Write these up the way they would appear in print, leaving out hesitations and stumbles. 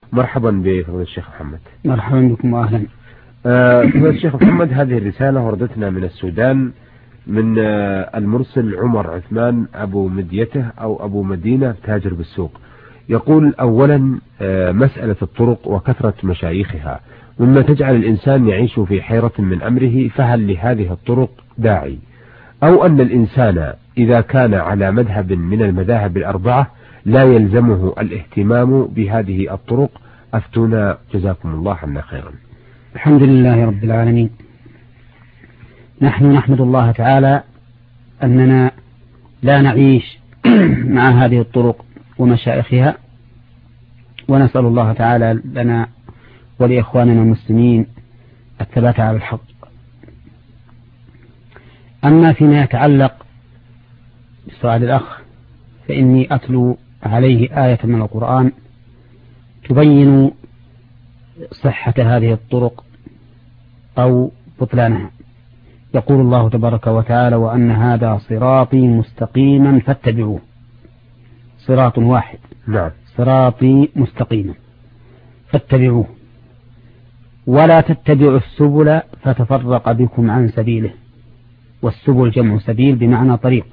مرحبا بفضيلة الشيخ محمد. مرحبا بكم وأهلا. فضيلة الشيخ محمد، هذه الرسالة وردتنا من السودان من المرسل عمر عثمان أبو مديته أو أبو مدينة تاجر بالسوق. يقول: أولا، مسألة الطرق وكثرة مشايخها مما تجعل الإنسان يعيش في حيرة من أمره، فهل لهذه الطرق داعي؟ أو أن الإنسان إذا كان على مذهب من المذاهب الأربعة لا يلزمه الاهتمام بهذه الطرق؟ أفتونا جزاكم الله عنا خيرا. الحمد لله رب العالمين. نحن نحمد الله تعالى أننا لا نعيش مع هذه الطرق ومشايخها، ونسأل الله تعالى لنا ولإخواننا المسلمين الثبات على الحق. أما فيما يتعلق بسؤال الأخ، فإني أتلو عليه آية من القرآن تبين صحة هذه الطرق أو بطلانها. يقول الله تبارك وتعالى: وأن هذا صراطي مستقيما فاتبعوه. صراط واحد، نعم، صراطي مستقيما فاتبعوه ولا تتبعوا السبل فتفرق بكم عن سبيله. والسبل جمع سبيل بمعنى طريق،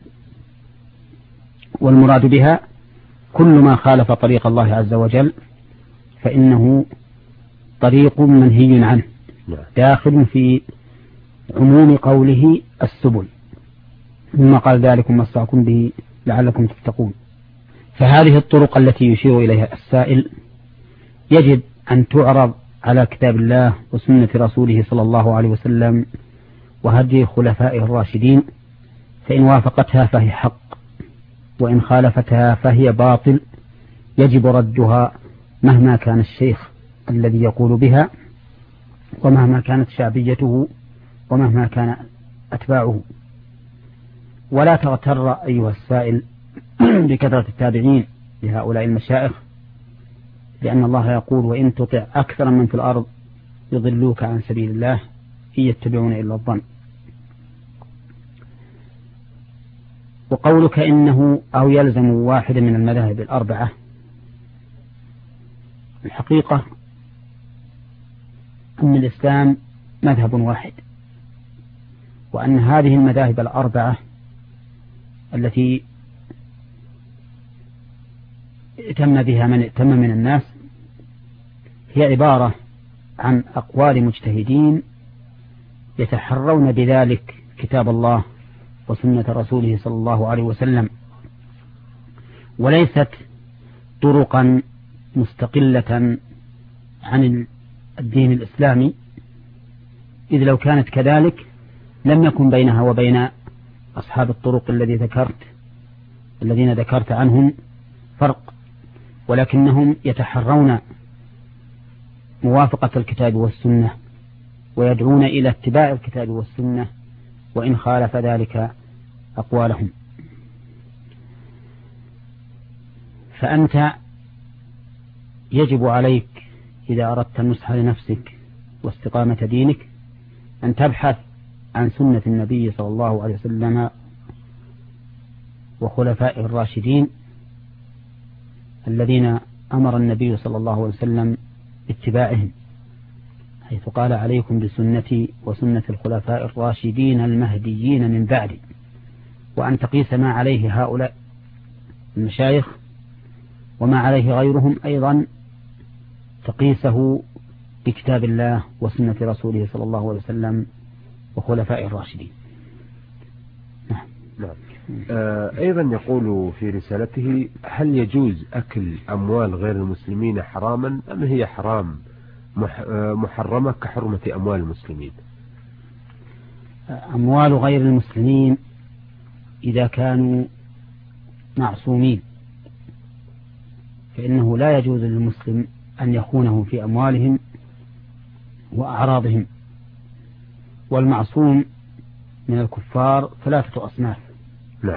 والمراد بها كل ما خالف طريق الله عز وجل فإنه طريق منهي عنه، داخل في عموم قوله السبل، ثم قال: ذلكم وصاكم به لعلكم تتقون. فهذه الطرق التي يشير إليها السائل يجب أن تعرض على كتاب الله وسنة رسوله صلى الله عليه وسلم وهدي خلفائه الراشدين، فإن وافقتها فهي حق، وإن خالفتها فهي باطل، يجب ردها مهما كان الشيخ الذي يقول بها، ومهما كانت شعبيته، ومهما كان أتباعه. ولا تغتر أيها السائل بكثرة التابعين لهؤلاء المشايخ، لأن الله يقول: وإن تطع أكثر من في الأرض يضلوك عن سبيل الله إن يتبعون إلا الظن. وقولك إنه أو يلزم واحد من المذاهب الأربعة، الحقيقة أن الإسلام مذهب واحد، وأن هذه المذاهب الأربعة التي ائتم بها من ائتم من الناس هي عبارة عن أقوال مجتهدين يتحرون بذلك كتاب الله وسنة رسوله صلى الله عليه وسلم، وليست طرقا مستقلة عن الدين الإسلامي، إذ لو كانت كذلك لم يكن بينها وبين أصحاب الطرق الذين ذكرت عنهم فرق، ولكنهم يتحرون موافقة الكتاب والسنة ويدعون إلى اتباع الكتاب والسنة وإن خالف ذلك أقوالهم. فأنت يجب عليك إذا أردت النصح لنفسك واستقامة دينك أن تبحث عن سنة النبي صلى الله عليه وسلم وخلفائه الراشدين الذين أمر النبي صلى الله عليه وسلم باتباعهم، حيث قال: عليكم بسنتي وسنة الخلفاء الراشدين المهديين من بعدي. وأن تقيس ما عليه هؤلاء المشايخ وما عليه غيرهم أيضا تقيسه بكتاب الله وسنة رسوله صلى الله عليه وسلم وخلفاء الراشدين. نعم. أيضا يقول في رسالته: هل يجوز أكل أموال غير المسلمين حراما، أم هي حرام محرمة كحرمة أموال المسلمين؟ أموال غير المسلمين إذا كانوا معصومين فإنه لا يجوز للمسلم أن يخونهم في أموالهم وأعراضهم. والمعصوم من الكفار 3 أصناف: نعم،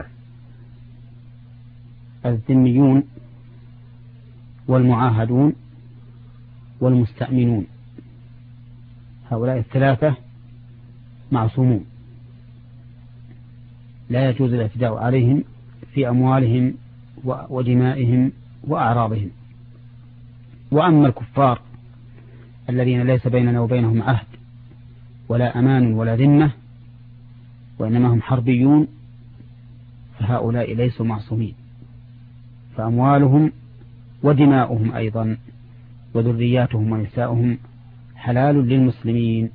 الذميون والمعاهدون والمستأمنون. هؤلاء 3 معصومون لا يجوز الاعتداء عليهم في أموالهم ودمائهم وأعراضهم. وأما الكفار الذين ليس بيننا وبينهم عهد ولا أمان ولا ذمة وإنما هم حربيون فهؤلاء ليسوا معصومين، فأموالهم ودماؤهم أيضا وذرياتهم ونساؤهم حلال للمسلمين،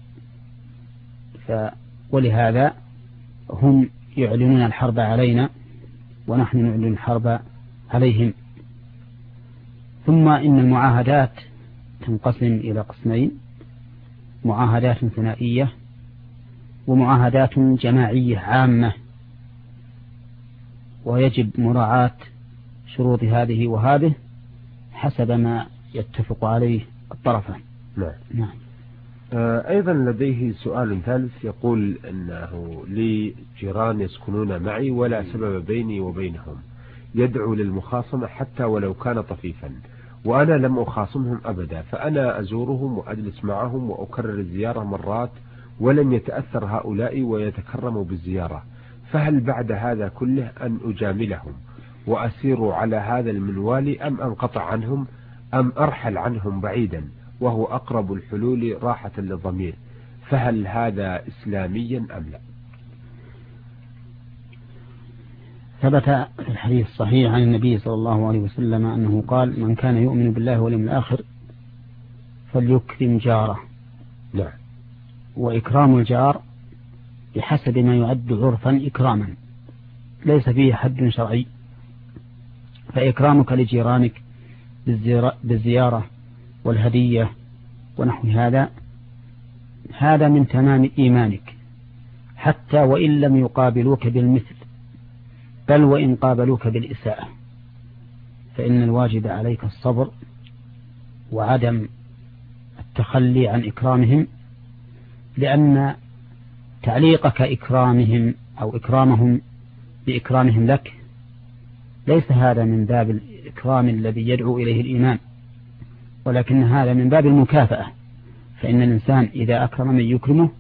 ولهذا هم يعلنون الحرب علينا ونحن نعلن الحرب عليهم. ثم إن المعاهدات تنقسم إلى قسمين: معاهدات ثنائية ومعاهدات جماعية عامة، ويجب مراعاة شروط هذه وهذه حسب ما يتفق عليه الطرفان. نعم. أيضا لديه سؤال ثالث، يقول أنه لي جيران يسكنون معي ولا سبب بيني وبينهم، يدعو للمخاصمة حتى ولو كان طفيفا، وأنا لم أخاصمهم أبدا، فأنا أزورهم وأجلس معهم وأكرر الزيارة مرات ولم يتأثر هؤلاء ويتكرموا بالزيارة، فهل بعد هذا كله أن أجاملهم وأسير على هذا المنوال أم أنقطع عنهم أم أرحل عنهم بعيدا وهو أقرب الحلول راحة للضمير، فهل هذا إسلاميا أم لا؟ ثبت في الحديث الصحيح عن النبي صلى الله عليه وسلم أنه قال: من كان يؤمن بالله واليوم الآخر فليكرم جاره. نعم. وإكرام الجار بحسب ما يعد عرفا إكراما، ليس فيه حد شرعي، فإكرامك لجيرانك بالزيارة والهدية ونحو هذا من تمام إيمانك، حتى وإن لم يقابلوك بالمثل، بل وإن قابلوك بالإساءة، فإن الواجب عليك الصبر وعدم التخلي عن إكرامهم، لأن تعليقك إكرامهم أو إكرامهم بإكرامهم لك ليس هذا من باب الإكرام الذي يدعو إليه الإيمان، ولكن هذا من باب المكافأة، فإن الإنسان إذا أكرم من يكرمه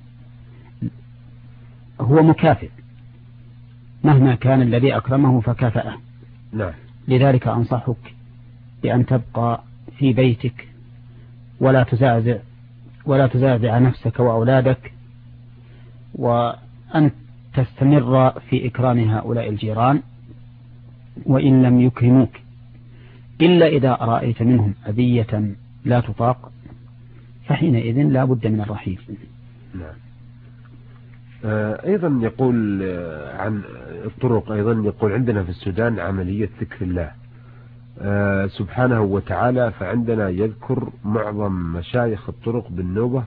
هو مكافئ مهما كان الذي أكرمه فكافأه. نعم. لذلك أنصحك بأن تبقى في بيتك ولا تزعزع نفسك وأولادك، وأن تستمر في إكرام هؤلاء الجيران وإن لم يكرموك، إلا إذا رأيت منهم أذية لا تطاق فحينئذ لا بد من الرحيل. نعم. أيضا يقول عن الطرق، أيضا يقول عندنا في السودان عملية ذكر الله سبحانه وتعالى، فعندنا يذكر معظم مشايخ الطرق بالنوبة،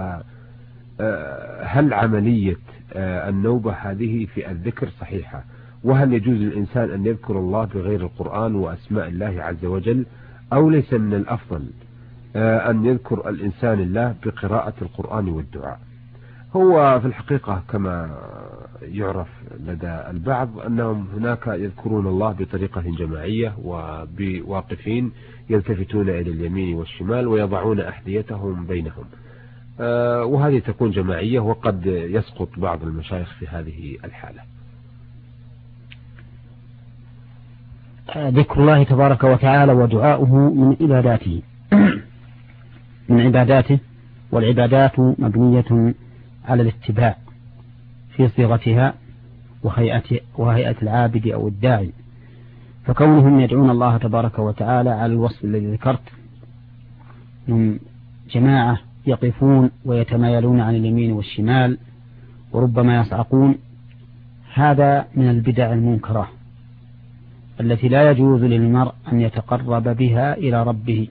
فهل عملية النوبة هذه في الذكر صحيحة؟ وهل يجوز للإنسان أن يذكر الله بغير القرآن وأسماء الله عز وجل، أو ليس من الأفضل أن يذكر الإنسان الله بقراءة القرآن والدعاء؟ هو في الحقيقة كما يعرف لدى البعض أنهم هناك يذكرون الله بطريقة جماعية وبواقفين يلتفتون إلى اليمين والشمال ويضعون أحذيتهم بينهم، وهذه تكون جماعية، وقد يسقط بعض المشايخ في هذه الحالة. ذكر الله تبارك وتعالى ودعاؤه من عباداته والعبادات مبنية على الاتباع في صيغتها وهيئة العابد أو الداعي، فكونهم يدعون الله تبارك وتعالى على الوصف الذي ذكرت، هم جماعة يقفون ويتمايلون عن اليمين والشمال وربما يصعقون، هذا من البدع المنكرة التي لا يجوز للمرء أن يتقرب بها إلى ربه،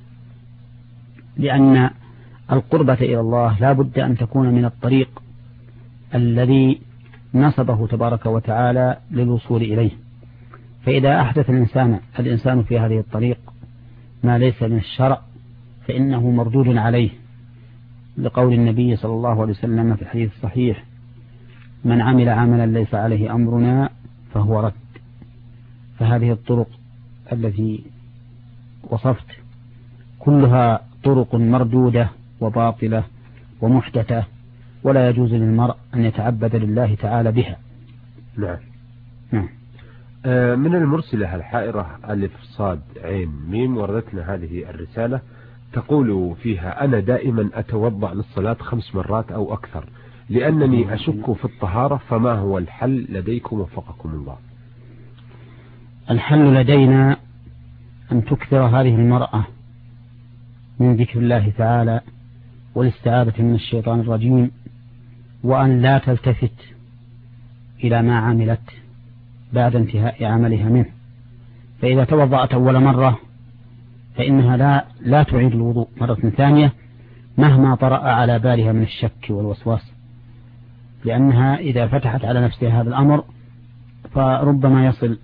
لأن القربة إلى الله لا بد أن تكون من الطريق الذي نصبه تبارك وتعالى للوصول إليه، فإذا أحدث الإنسان في هذه الطريق ما ليس من الشرع فإنه مردود عليه، لقول النبي صلى الله عليه وسلم في الحديث الصحيح: من عمل عملا ليس عليه أمرنا فهو رد. فهذه الطرق التي وصفت كلها طرق مردودة وباطلة ومحدثة، ولا يجوز للمرء أن يتعبد لله تعالى بها. نعم. نعم. من المرسلة الحائرة ألف صاد عين ميم وردتنا هذه الرسالة: تقول فيها: أنا دائما أتوضأ للصلاة 5 مرات أو أكثر لأنني أشك في الطهارة، فما هو الحل لديكم وفقكم الله؟ الحل لدينا أن تكثر هذه المرأة من ذكر الله تعالى والاستعاذة من الشيطان الرجيم، وأن لا تلتفت إلى ما عملت بعد انتهاء عملها منه. فإذا توضأت أول مرة فإنها لا تعيد الوضوء مرة ثانية مهما طرأ على بالها من الشك والوسواس، لأنها إذا فتحت على نفسها هذا الأمر فربما يصل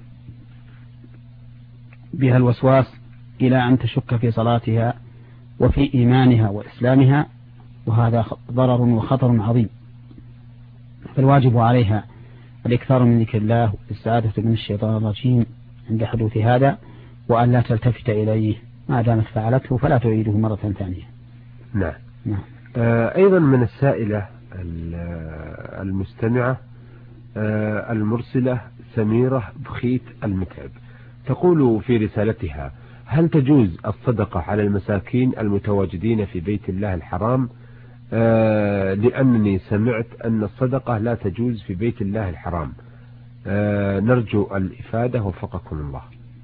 بها الوسواس إلى أن تشك في صلاتها وفي إيمانها وإسلامها، وهذا ضرر وخطر عظيم. فالواجب عليها الإكثار من ذكر الله والاستعاذة من الشيطان الرجيم عند حدوث هذا، وأن لا تلتفت إليه ما دامت فعلته فلا تعيده مرة ثانية. نعم. أيضا من السائلة المستمعة المرسلة سميرة بخيت المتعب، تقول في رسالتها: هل تجوز الصدقة على المساكين المتواجدين في بيت الله الحرام؟ لأنني سمعت أن الصدقة لا تجوز في بيت الله الحرام. نرجو الإفادة وفقكم الله.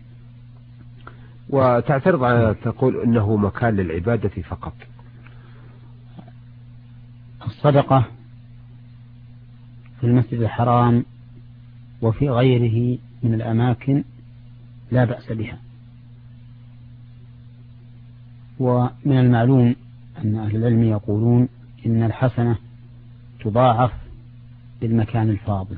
وتعترض على تقول أنه مكان للعبادة فقط. الصدقة في المسجد الحرام وفي غيره من الأماكن لا بأس بها، ومن المعلوم أن أهل العلم يقولون إن الحسنة تضاعف بالمكان الفاضل،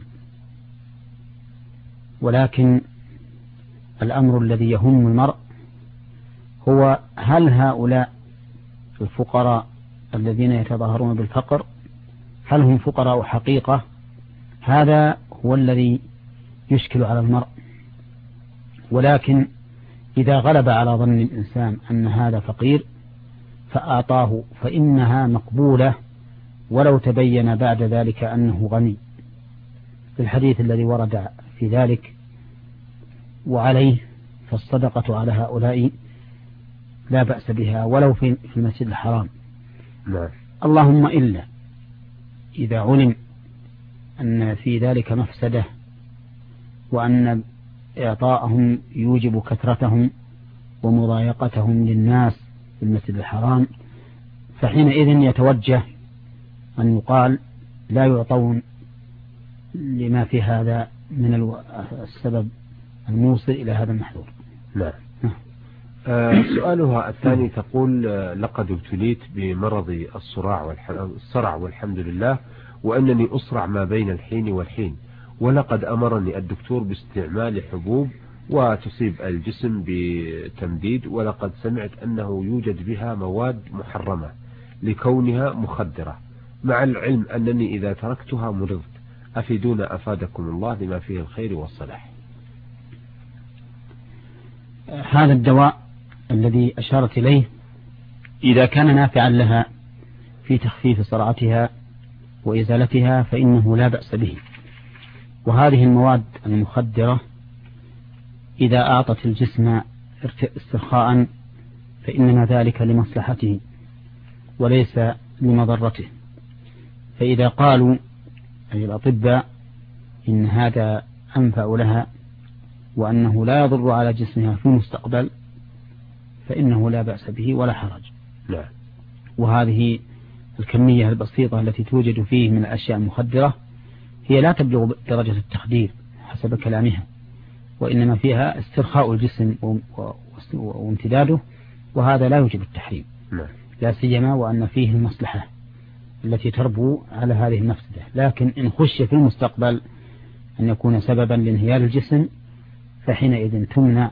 ولكن الأمر الذي يهم المرء هو هل هؤلاء الفقراء الذين يتظاهرون بالفقر هل هم فقراء حقيقة؟ هذا هو الذي يشكل على المرء. ولكن إذا غلب على ظن الإنسان أن هذا فقير فأعطاه فإنها مقبولة ولو تبين بعد ذلك أنه غني، في الحديث الذي ورد في ذلك. وعليه فالصدقة على هؤلاء لا بأس بها ولو في المسجد الحرام. لا. اللهم إلا إذا علم أن في ذلك مفسدة وأن إعطاءهم يوجب كثرتهم ومضايقتهم للناس في المسجد الحرام، فحينئذ يتوجه أن يقال لا يعطون لما في هذا من السبب الموصل إلى هذا المحذور. لا. سؤالها الثاني تقول: لقد ابتليت بمرض الصرع والحمد لله، وأنني أصرع ما بين الحين والحين، ولقد أمرني الدكتور باستعمال حبوب وتصيب الجسم بتمديد، ولقد سمعت أنه يوجد بها مواد محرمة لكونها مخدرة، مع العلم أنني إذا تركتها مرضت. أفيدونا أفادكم الله لما فيه الخير والصلاح. هذا الدواء الذي أشارت إليه إذا كان نافعا لها في تخفيف صرعتها وإزالتها فإنه لا بأس به. وهذه المواد المخدرة إذا أعطت الجسم استرخاء فإنما ذلك لمصلحته وليس لمضرته. فإذا قالوا أي الأطباء إن هذا أنفع لها وأنه لا يضر على جسمها في المستقبل فإنه لا بأس به ولا حرج. لا. وهذه الكمية البسيطة التي توجد فيه من الأشياء المخدرة هي لا تبلغ درجة التخدير حسب كلامها، وإنما فيها استرخاء الجسم وامتداده، وهذا لا يوجب التحريم. لا سيما وأن فيه المصلحة التي تربو على هذه المفسدة. لكن إن خشي في المستقبل أن يكون سببا لانهيار الجسم فحينئذ تمنع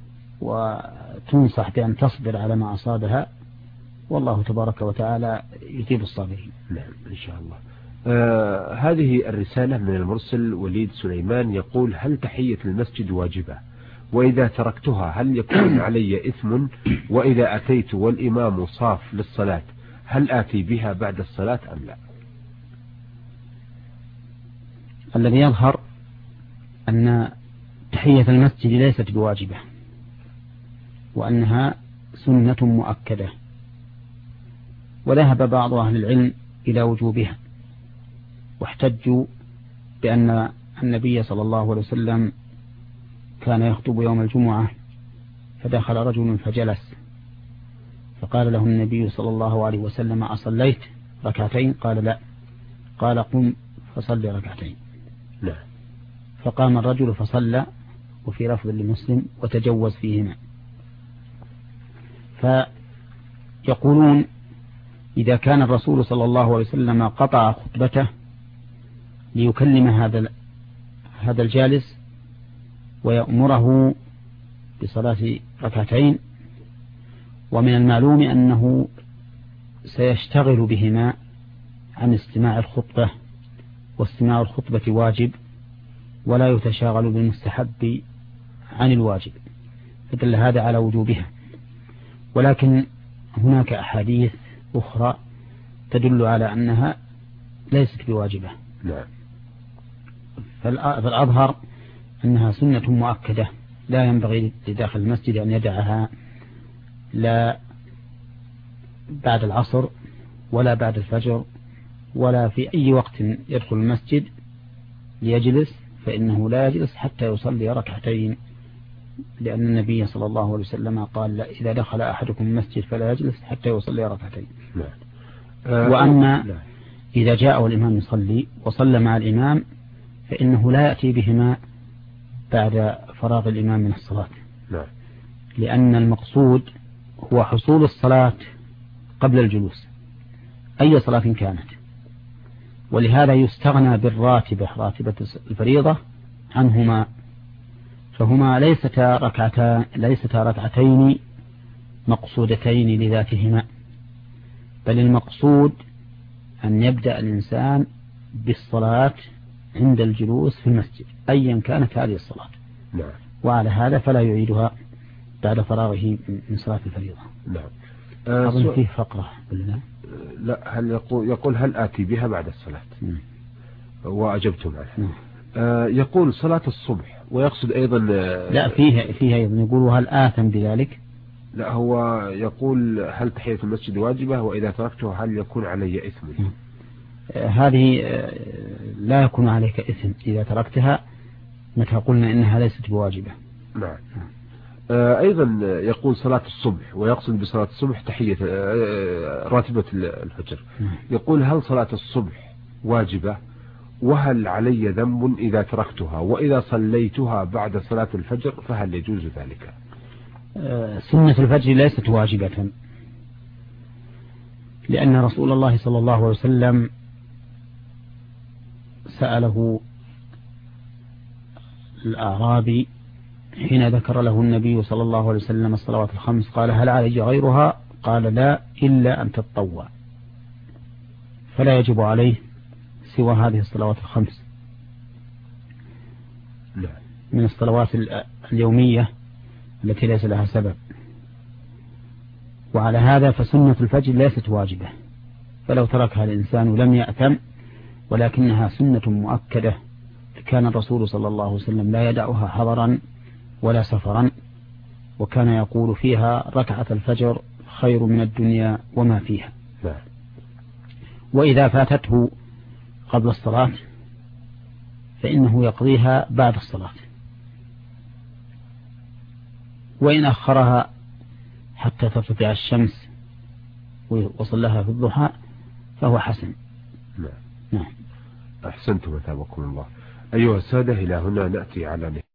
وتنصح بأن تصبر على ما أصابها، والله تبارك وتعالى يجيب الصابرين. نعم إن شاء الله. هذه الرسالة من المرسل وليد سليمان يقول: هل تحية المسجد واجبة؟ وإذا تركتها هل يكون علي إثم؟ وإذا أتيت والإمام صاف للصلاة هل آتي بها بعد الصلاة أم لا؟ الذي يظهر أن تحية المسجد ليست بواجبة، وأنها سنة مؤكدة. وذهب بعض أهل العلم إلى وجوبها، واحتجوا بأن النبي صلى الله عليه وسلم كان يخطب يوم الجمعة فدخل رجل فجلس، فقال له النبي صلى الله عليه وسلم: أصليت ركعتين؟ قال: لا. قال: قم فصل ركعتين. لا. فقام الرجل فصلى، وفي لفظ لمسلم: وتجوز فيهما. فيقولون إذا كان الرسول صلى الله عليه وسلم قطع خطبته ليكلم هذا الجالس ويأمره بصلاة ركعتين، ومن المعلوم أنه سيشتغل بهما عن استماع الخطبة، واستماع الخطبة واجب، ولا يتشاغل بالمستحب عن الواجب، فدل هذا على وجوبها. ولكن هناك أحاديث أخرى تدل على أنها ليست بواجبة. نعم. فالأظهر أنها سنة مؤكدة، لا ينبغي لداخل المسجد أن يدعها لا بعد العصر ولا بعد الفجر ولا في أي وقت يدخل المسجد ليجلس، فإنه لا يجلس حتى يصلي ركعتين، لأن النبي صلى الله عليه وسلم قال: إذا دخل أحدكم المسجد فلا يجلس حتى يصلي ركعتين. وأما إذا جاء والإمام يصلي وصلى مع الإمام فإنه لا يأتي بهما بعد فراغ الإمام من الصلاة، لأن المقصود هو حصول الصلاة قبل الجلوس أي صلاة كانت، ولهذا يستغنى بالراتبة، راتبة الفريضة، عنهما، فهما ليستا ركعتين مقصودتين لذاتهما، بل المقصود أن يبدأ الإنسان بالصلاة عند الجلوس في المسجد أيا كانت هذه الصلاة. نعم. وعلى هذا فلا يعيدها بعد فراغه من صلاة الفريضة. نعم. أظن فيه فقرة ولا لا؟ هل يقول هل آتي بها بعد الصلاة؟ وأجبتم عنها. يقول صلاة الصبح، ويقصد أيضا لا، فيها أيضا يقول هل آثم بذلك؟ لا، هو يقول هل تحية المسجد واجبة، وإذا تركته هل يكون علي إثم؟ هذه لا يكون عليك إثم إذا تركتها متى قلنا إنها ليست بواجبة. نعم. أيضا يقول صلاة الصبح، ويقصد بصلاة الصبح تحية راتبة الفجر. يقول هل صلاة الصبح واجبة، وهل علي ذنب إذا تركتها، وإذا صليتها بعد صلاة الفجر فهل يجوز ذلك؟ سنة الفجر ليست واجبة، لأن رسول الله صلى الله عليه وسلم سأله الأعرابي حين ذكر له النبي صلى الله عليه وسلم الصلوات الخمس، قال: هل علي غيرها؟ قال: لا، إلا أن تتطوع، فلا يجب عليه سوى هذه الصلوات الخمس من الصلوات اليومية التي ليس لها سبب. وعلى هذا فسنة الفجر ليست واجبة، فلو تركها الإنسان لم يأثم، ولكنها سنة مؤكدة، كان الرسول صلى الله عليه وسلم لا يدعها حضرا ولا سفرا، وكان يقول فيها: ركعة الفجر خير من الدنيا وما فيها. وإذا فاتته قبل الصلاة فإنه يقضيها بعد الصلاة، وإن أخرها حتى ترتفع الشمس وصلها في الضحى فهو حسن. نعم. أحسنتم، مثابكم الله. أيها السادة، إلى هنا نأتي على